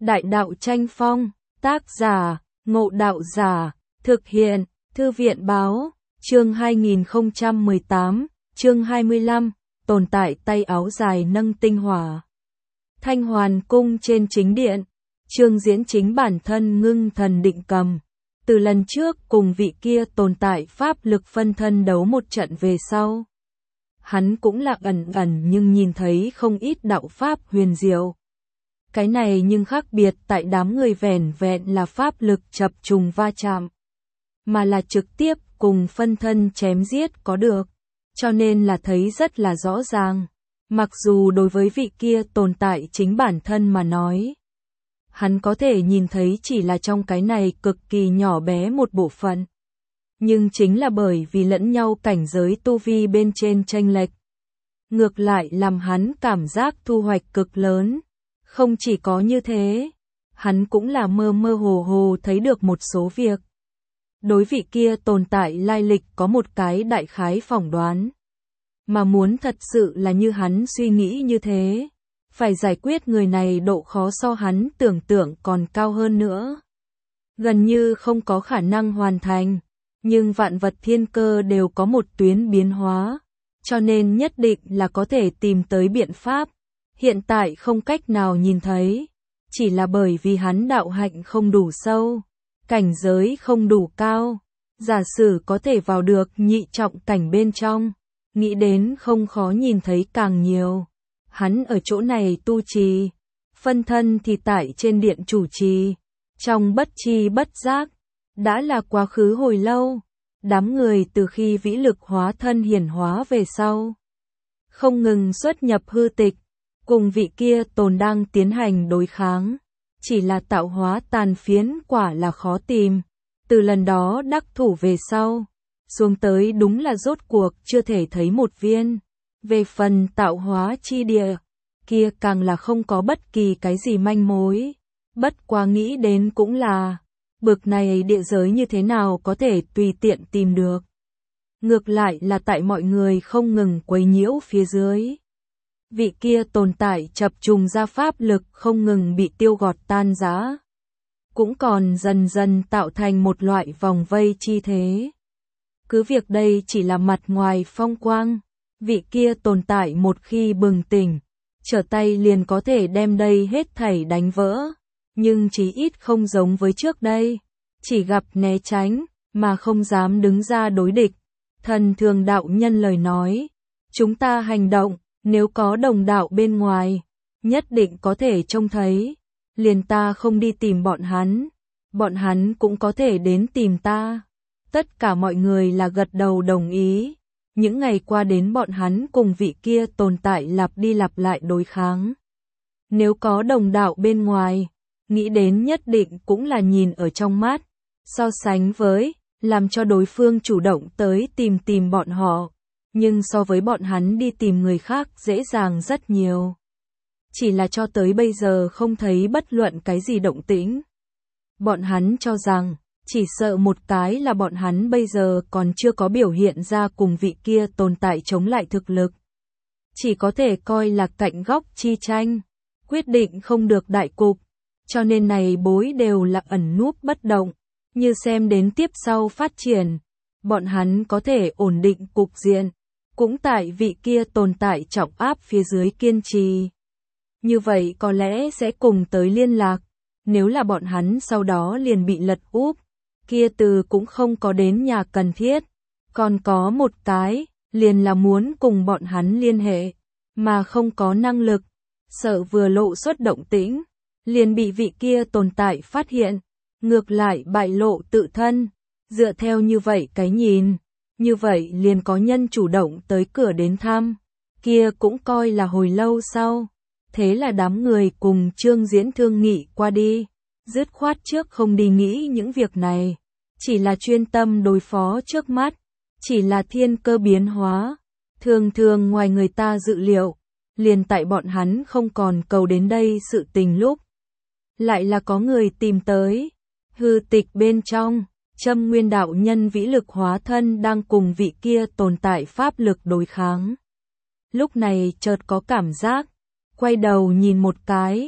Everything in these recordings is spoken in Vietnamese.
Đại đạo tranh phong, tác giả, Ngộ Đạo Giả, thực hiện, Thư viện báo, chương 2018, chương 25, tồn tại tay áo dài nâng tinh hỏa. Thanh Hoàn cung trên chính điện, Trương Diễn chính bản thân ngưng thần định cầm. Từ lần trước cùng vị kia tồn tại pháp lực phân thân đấu một trận về sau. Hắn cũng là ẩn ẩn nhưng nhìn thấy không ít đạo pháp huyền diệu. Cái này nhưng khác biệt tại đám người vẻn vẹn là pháp lực chập trùng va chạm. Mà là trực tiếp cùng phân thân chém giết có được. Cho nên là thấy rất là rõ ràng. Mặc dù đối với vị kia tồn tại chính bản thân mà nói. Hắn có thể nhìn thấy chỉ là trong cái này cực kỳ nhỏ bé một bộ phận. Nhưng chính là bởi vì lẫn nhau cảnh giới tu vi bên trên chênh lệch. Ngược lại làm hắn cảm giác thu hoạch cực lớn. Không chỉ có như thế, hắn cũng là mơ mơ hồ hồ thấy được một số việc. Đối vị kia tồn tại lai lịch có một cái đại khái phỏng đoán. Mà muốn thật sự là như hắn suy nghĩ như thế. Phải giải quyết người này độ khó so hắn tưởng tượng còn cao hơn nữa. Gần như không có khả năng hoàn thành. Nhưng vạn vật thiên cơ đều có một tuyến biến hóa. Cho nên nhất định là có thể tìm tới biện pháp. Hiện tại không cách nào nhìn thấy. Chỉ là bởi vì hắn đạo hạnh không đủ sâu. Cảnh giới không đủ cao. Giả sử có thể vào được nhị trọng cảnh bên trong. Nghĩ đến không khó nhìn thấy càng nhiều. Hắn ở chỗ này tu trì. Phân thân thì tại trên điện chủ trì. Trong bất chi bất giác. Đã là quá khứ hồi lâu. Đám người từ khi vĩ lực hóa thân hiển hóa về sau. Không ngừng xuất nhập hư tịch. Cùng vị kia tồn đang tiến hành đối kháng. Chỉ là tạo hóa tàn phiến quả là khó tìm. Từ lần đó đắc thủ về sau. Xuống tới đúng là rốt cuộc chưa thể thấy một viên. Về phần tạo hóa chi địa. Kia càng là không có bất kỳ cái gì manh mối. Bất quá nghĩ đến cũng là. Bực này địa giới như thế nào có thể tùy tiện tìm được. Ngược lại là tại mọi người không ngừng quấy nhiễu phía dưới. Vị kia tồn tại chập trùng ra pháp lực không ngừng bị tiêu gọt tan rã. Cũng còn dần dần tạo thành một loại vòng vây chi thế. Cứ việc đây chỉ là mặt ngoài phong quang. Vị kia tồn tại một khi bừng tỉnh. Trở tay liền có thể đem đây hết thảy đánh vỡ. Nhưng chí ít không giống với trước đây. Chỉ gặp né tránh, mà không dám đứng ra đối địch. Thần Thường đạo nhân lời nói. Chúng ta hành động, nếu có đồng đạo bên ngoài, nhất định có thể trông thấy. Liền ta không đi tìm bọn hắn cũng có thể đến tìm ta. Tất cả mọi người là gật đầu đồng ý. Những ngày qua đến bọn hắn cùng vị kia tồn tại lặp đi lặp lại đối kháng. Nếu có đồng đạo bên ngoài, nghĩ đến nhất định cũng là nhìn ở trong mắt, so sánh với, làm cho đối phương chủ động tới tìm bọn họ, nhưng so với bọn hắn đi tìm người khác dễ dàng rất nhiều. Chỉ là cho tới bây giờ không thấy bất luận cái gì động tĩnh. Bọn hắn cho rằng, chỉ sợ một cái là bọn hắn bây giờ còn chưa có biểu hiện ra cùng vị kia tồn tại chống lại thực lực. Chỉ có thể coi là cạnh góc chi tranh, quyết định không được đại cục. Cho nên này bối đều là ẩn núp bất động, như xem đến tiếp sau phát triển, bọn hắn có thể ổn định cục diện, cũng tại vị kia tồn tại trọng áp phía dưới kiên trì. Như vậy có lẽ sẽ cùng tới liên lạc, nếu là bọn hắn sau đó liền bị lật úp, kia từ cũng không có đến nhà cần thiết, còn có một cái, liền là muốn cùng bọn hắn liên hệ, mà không có năng lực, sợ vừa lộ xuất động tĩnh. Liền bị vị kia tồn tại phát hiện, ngược lại bại lộ tự thân, dựa theo như vậy cái nhìn, như vậy liền có nhân chủ động tới cửa đến thăm, kia cũng coi là hồi lâu sau, thế là đám người cùng Trương Diễn thương nghị qua đi, dứt khoát trước không đi nghĩ những việc này, chỉ là chuyên tâm đối phó trước mắt, chỉ là thiên cơ biến hóa, thường thường ngoài người ta dự liệu, liền tại bọn hắn không còn cầu đến đây sự tình lúc. Lại là có người tìm tới. Hư tịch bên trong, Châm Nguyên đạo nhân vĩ lực hóa thân đang cùng vị kia tồn tại pháp lực đối kháng. Lúc này chợt có cảm giác, quay đầu nhìn một cái,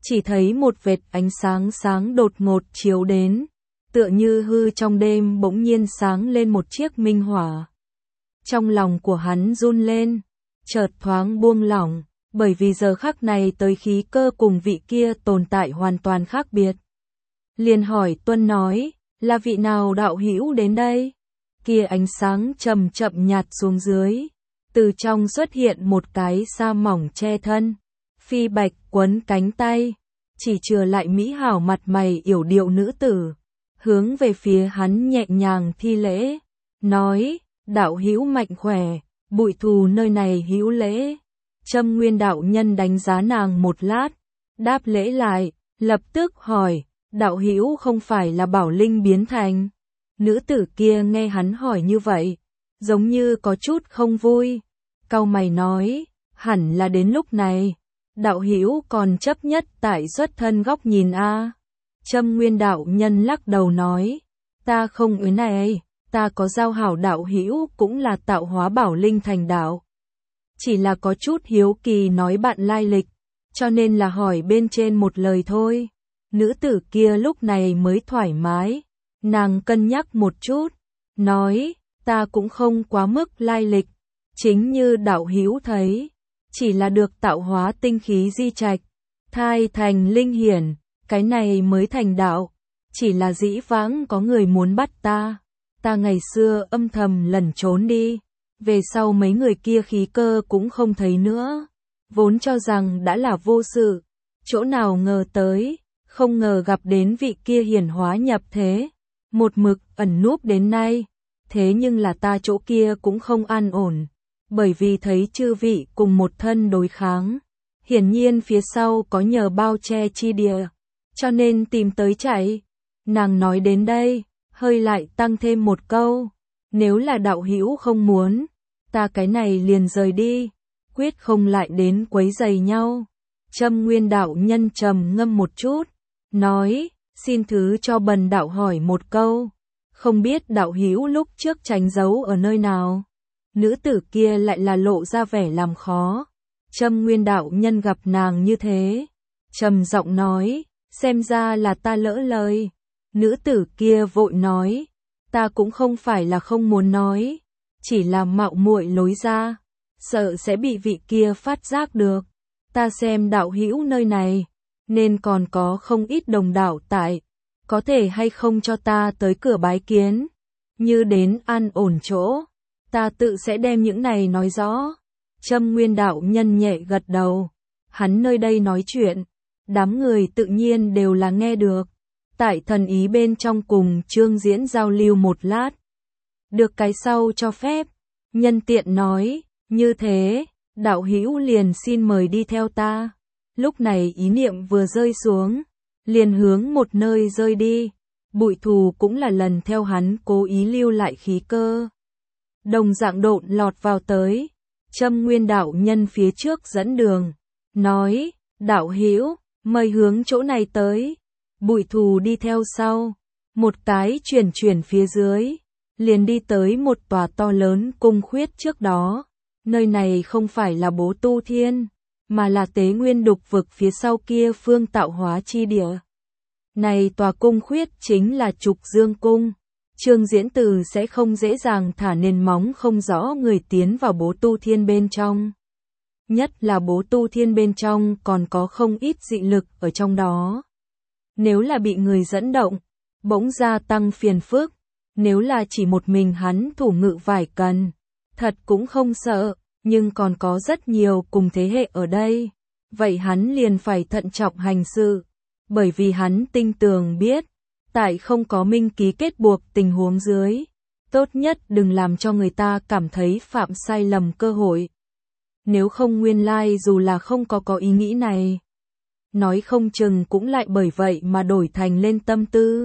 chỉ thấy một vệt ánh sáng sáng đột ngột chiếu đến, tựa như hư trong đêm bỗng nhiên sáng lên một chiếc minh hỏa. Trong lòng của hắn run lên, chợt thoáng buông lỏng, bởi vì giờ khắc này tới khí cơ cùng vị kia tồn tại hoàn toàn khác biệt. Liền hỏi Tuân nói, là vị nào đạo hữu đến đây? Kia ánh sáng chậm chậm nhạt xuống dưới, từ trong xuất hiện một cái sa mỏng che thân, phi bạch quấn cánh tay, chỉ chừa lại mỹ hảo mặt mày yểu điệu nữ tử, hướng về phía hắn nhẹ nhàng thi lễ, nói, đạo hữu mạnh khỏe, bụi thù nơi này hữu lễ. Trâm Nguyên đạo nhân đánh giá nàng một lát, đáp lễ lại, lập tức hỏi, đạo hữu không phải là Bảo Linh biến thành? Nữ tử kia nghe hắn hỏi như vậy, giống như có chút không vui, cau mày nói, hẳn là đến lúc này, đạo hữu còn chấp nhất tại xuất thân góc nhìn a. Trâm Nguyên đạo nhân lắc đầu nói, ta không ý này, ta có giao hảo đạo hữu cũng là tạo hóa Bảo Linh thành đạo. Chỉ là có chút hiếu kỳ nói bạn lai lịch, cho nên là hỏi bên trên một lời thôi. Nữ tử kia lúc này mới thoải mái, nàng cân nhắc một chút, nói, ta cũng không quá mức lai lịch, chính như đạo hữu thấy, chỉ là được tạo hóa tinh khí di trạch, thai thành linh hiển, cái này mới thành đạo, chỉ là dĩ vãng có người muốn bắt ta ngày xưa âm thầm lẩn trốn đi, về sau mấy người kia khí cơ cũng không thấy nữa, vốn cho rằng đã là vô sự, chỗ nào ngờ tới, không ngờ gặp đến vị kia hiển hóa nhập thế, một mực ẩn núp đến nay, thế nhưng là ta chỗ kia cũng không an ổn, bởi vì thấy chư vị cùng một thân đối kháng, hiển nhiên phía sau có nhờ bao che chi địa, cho nên tìm tới chạy. Nàng nói đến đây, hơi lại tăng thêm một câu, nếu là đạo hữu không muốn, ta cái này liền rời đi, quyết không lại đến quấy rầy nhau. Trâm Nguyên đạo nhân trầm ngâm một chút, nói, xin thứ cho bần đạo hỏi một câu, không biết đạo hữu lúc trước tránh giấu ở nơi nào? Nữ tử kia lại là lộ ra vẻ làm khó. Trâm Nguyên đạo nhân gặp nàng như thế, trầm giọng nói, xem ra là ta lỡ lời. Nữ tử kia vội nói, ta cũng không phải là không muốn nói, chỉ là mạo muội lối ra, sợ sẽ bị vị kia phát giác được. Ta xem đạo hữu nơi này, nên còn có không ít đồng đạo tại, có thể hay không cho ta tới cửa bái kiến, như đến an ổn chỗ, ta tự sẽ đem những này nói rõ. Trâm Nguyên đạo nhân nhẹ gật đầu, hắn nơi đây nói chuyện, đám người tự nhiên đều là nghe được, tại thần ý bên trong cùng Trương Diễn giao lưu một lát, được cái sau cho phép, nhân tiện nói, như thế, đạo hữu liền xin mời đi theo ta. Lúc này ý niệm vừa rơi xuống, liền hướng một nơi rơi đi, bụi thù cũng là lần theo hắn cố ý lưu lại khí cơ. Đồng dạng độn lọt vào tới, Trâm Nguyên đạo nhân phía trước dẫn đường, nói, đạo hữu mời hướng chỗ này tới. Bụi thù đi theo sau, một cái chuyển phía dưới, liền đi tới một tòa to lớn cung khuyết trước đó. Nơi này không phải là Bố Tu Thiên, mà là Tế Nguyên Đục Vực phía sau kia phương tạo hóa chi địa. Này tòa cung khuyết chính là Trục Dương Cung. Trương Diễn Từ sẽ không dễ dàng thả nền móng không rõ người tiến vào Bố Tu Thiên bên trong. Nhất là Bố Tu Thiên bên trong còn có không ít dị lực ở trong đó. Nếu là bị người dẫn động, bỗng gia tăng phiền phức. Nếu là chỉ một mình hắn thủ ngự vải cần, thật cũng không sợ, nhưng còn có rất nhiều cùng thế hệ ở đây. Vậy hắn liền phải thận trọng hành sự, bởi vì hắn tinh tường biết, tại không có minh ký kết buộc tình huống dưới, tốt nhất đừng làm cho người ta cảm thấy phạm sai lầm cơ hội. Nếu không nguyên lai dù là không có ý nghĩ này, nói không chừng cũng lại bởi vậy mà đổi thành lên tâm tư.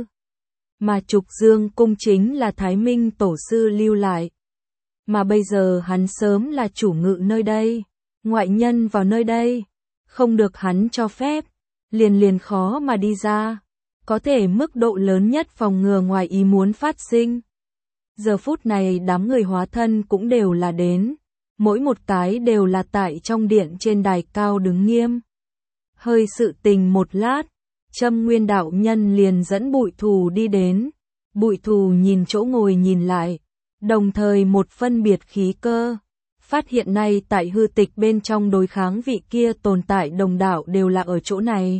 Mà Trục Dương Cung chính là Thái Minh Tổ sư lưu lại. Mà bây giờ hắn sớm là chủ ngự nơi đây, ngoại nhân vào nơi đây, không được hắn cho phép, liền khó mà đi ra, có thể mức độ lớn nhất phòng ngừa ngoài ý muốn phát sinh. Giờ phút này đám người hóa thân cũng đều là đến, mỗi một cái đều là tại trong điện trên đài cao đứng nghiêm. Hơi sự tình một lát, Châm Nguyên đạo nhân liền dẫn Bụi Thù đi đến. Bụi Thù nhìn chỗ ngồi nhìn lại, đồng thời một phân biệt khí cơ. Phát hiện nay tại hư tịch bên trong đối kháng vị kia tồn tại đồng đạo đều là ở chỗ này.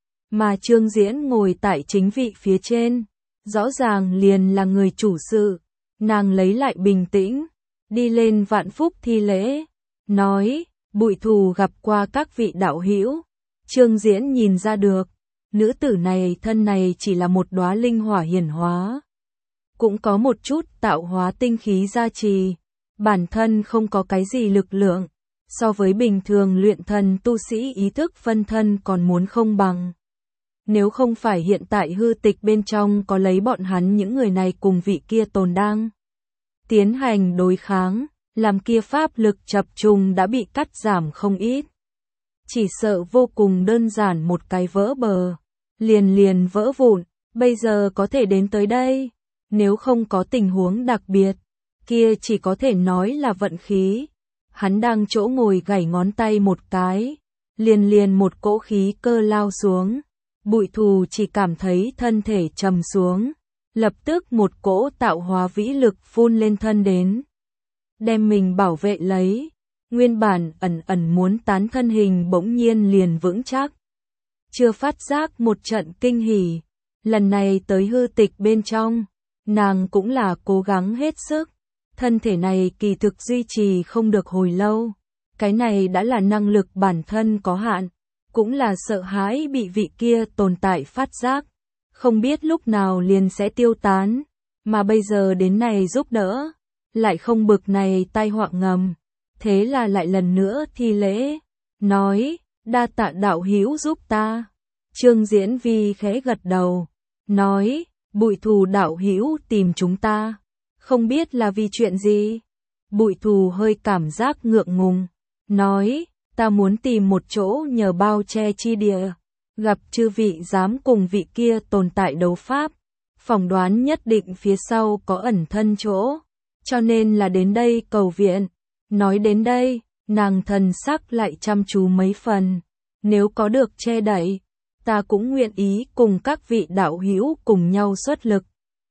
Mà Trương Diễn ngồi tại chính vị phía trên, rõ ràng liền là người chủ sự. Nàng lấy lại bình tĩnh, đi lên vạn phúc thi lễ, nói, Bụi Thù gặp qua các vị đạo hữu. Trương Diễn nhìn ra được, nữ tử này thân này chỉ là một đóa linh hỏa hiển hóa. Cũng có một chút tạo hóa tinh khí gia trì, bản thân không có cái gì lực lượng, so với bình thường luyện thần tu sĩ ý thức phân thân còn muốn không bằng. Nếu không phải hiện tại hư tịch bên trong có lấy bọn hắn những người này cùng vị kia tồn đang tiến hành đối kháng, làm kia pháp lực chập trùng đã bị cắt giảm không ít. Chỉ sợ vô cùng đơn giản một cái vỡ bờ, liền vỡ vụn, bây giờ có thể đến tới đây, nếu không có tình huống đặc biệt, kia chỉ có thể nói là vận khí. Hắn đang chỗ ngồi gảy ngón tay một cái, liền một cỗ khí cơ lao xuống. Bụi Thù chỉ cảm thấy thân thể trầm xuống, lập tức một cỗ tạo hóa vĩ lực phun lên thân đến, đem mình bảo vệ lấy. Nguyên bản ẩn muốn tán thân hình bỗng nhiên liền vững chắc. Chưa phát giác một trận kinh hỉ, lần này tới hư tịch bên trong, nàng cũng là cố gắng hết sức. Thân thể này kỳ thực duy trì không được hồi lâu, cái này đã là năng lực bản thân có hạn, cũng là sợ hãi bị vị kia tồn tại phát giác, không biết lúc nào liền sẽ tiêu tán, mà bây giờ đến này giúp đỡ, lại không bực này tai họa ngầm, thế là lại lần nữa thi lễ, nói, đa tạ đạo hữu giúp ta. Trương Diễn Vi khẽ gật đầu, nói, Bụi Thù đạo hữu tìm chúng ta, không biết là vì chuyện gì. Bụi Thù hơi cảm giác ngượng ngùng, nói, ta muốn tìm một chỗ nhờ bao che chi địa, gặp chư vị dám cùng vị kia tồn tại đấu pháp, phỏng đoán nhất định phía sau có ẩn thân chỗ, cho nên là đến đây cầu viện. Nói đến đây, nàng thần sắc lại chăm chú mấy phần, nếu có được che đậy, ta cũng nguyện ý cùng các vị đạo hữu cùng nhau xuất lực.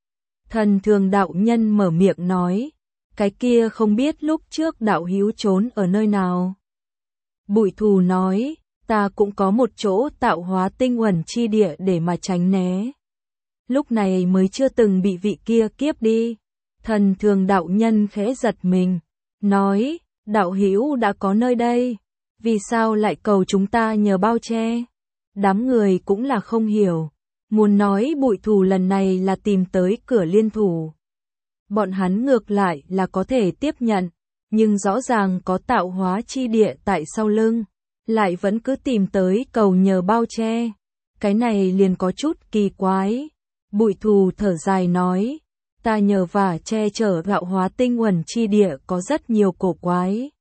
Thần Thường đạo nhân mở miệng nói, cái kia không biết lúc trước đạo hữu trốn ở nơi nào. Bụi Thù nói, ta cũng có một chỗ tạo hóa tinh uẩn chi địa để mà tránh né. Lúc này mới chưa từng bị vị kia kiếp đi. Thần Thường đạo nhân khẽ giật mình, nói, đạo hữu đã có nơi đây, vì sao lại cầu chúng ta nhờ bao che? Đám người cũng là không hiểu, muốn nói Bụi Thù lần này là tìm tới cửa liên thủ. Bọn hắn ngược lại là có thể tiếp nhận, nhưng rõ ràng có tạo hóa chi địa tại sau lưng, lại vẫn cứ tìm tới cầu nhờ bao che. Cái này liền có chút kỳ quái. Bụi Thù thở dài nói, ta nhờ và che chở tạo hóa tinh uẩn chi địa có rất nhiều cổ quái.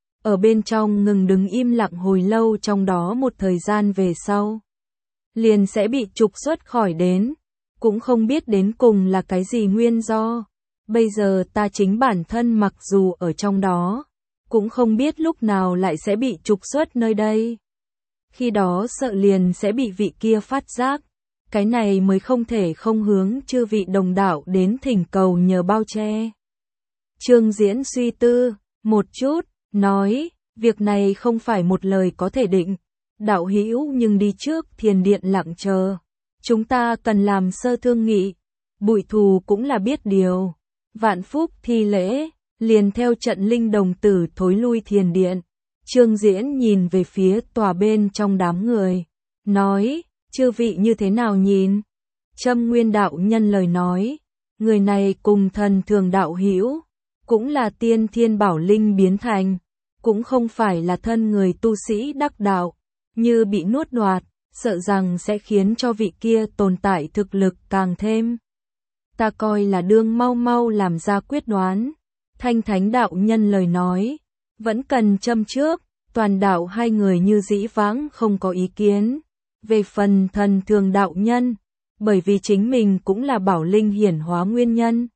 Ở bên trong ngừng đứng im lặng hồi lâu, trong đó một thời gian về sau, liền sẽ bị trục xuất khỏi đến, cũng không biết đến cùng là cái gì nguyên do. Bây giờ ta chính bản thân mặc dù ở trong đó, cũng không biết lúc nào lại sẽ bị trục xuất nơi đây. Khi đó sợ liền sẽ bị vị kia phát giác, cái này mới không thể không hướng chư vị đồng đạo đến thỉnh cầu nhờ bao che. Trương Diễn suy tư một chút, nói, việc này không phải một lời có thể định. Đạo hữu nhưng đi trước thiền điện lặng chờ, chúng ta cần làm sơ thương nghị. Bụi Thù cũng là biết điều, vạn phúc thi lễ, liền theo trận linh đồng tử thối lui thiền điện. Trương Diễn nhìn về phía tòa bên trong đám người, nói, chư vị như thế nào nhìn? Châm Nguyên đạo nhân lời nói, người này cùng Thần Thường đạo hữu, cũng là tiên thiên bảo linh biến thành, cũng không phải là thân người tu sĩ đắc đạo, như bị nuốt đoạt, sợ rằng sẽ khiến cho vị kia tồn tại thực lực càng thêm. Ta coi là đương mau làm ra quyết đoán. Thanh Thánh đạo nhân lời nói, vẫn cần châm trước, toàn đạo hai người như dĩ vãng không có ý kiến. Về phần Thần Thường đạo nhân, bởi vì chính mình cũng là bảo linh hiển hóa nguyên nhân,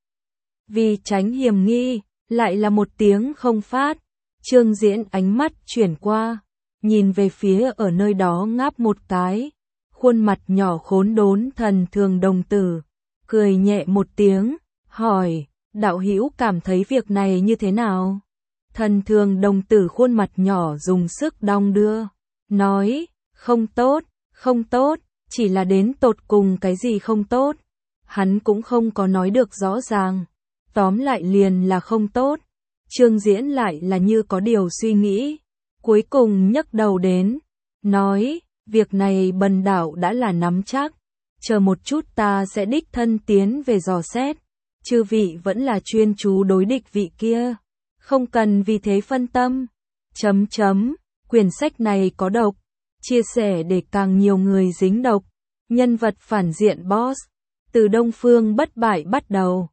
vì tránh hiểm nghi, lại là một tiếng không phát. Trương Diễn ánh mắt chuyển qua, nhìn về phía ở nơi đó ngáp một cái, khuôn mặt nhỏ khốn đốn Thần Thường đồng tử, cười nhẹ một tiếng, hỏi, đạo hữu cảm thấy việc này như thế nào? Thần Thường đồng tử khuôn mặt nhỏ dùng sức đong đưa, nói, không tốt, không tốt, chỉ là đến tột cùng cái gì không tốt. Hắn cũng không có nói được rõ ràng, tóm lại liền là không tốt. Trương Diễn lại là như có điều suy nghĩ, cuối cùng nhấc đầu đến, nói, việc này bần đạo đã là nắm chắc, chờ một chút ta sẽ đích thân tiến về dò xét, chư vị vẫn là chuyên chú đối địch vị kia, không cần vì thế phân tâm. Quyển sách này có độc, chia sẻ để càng nhiều người dính độc, nhân vật phản diện boss, từ Đông Phương Bất Bại bắt đầu.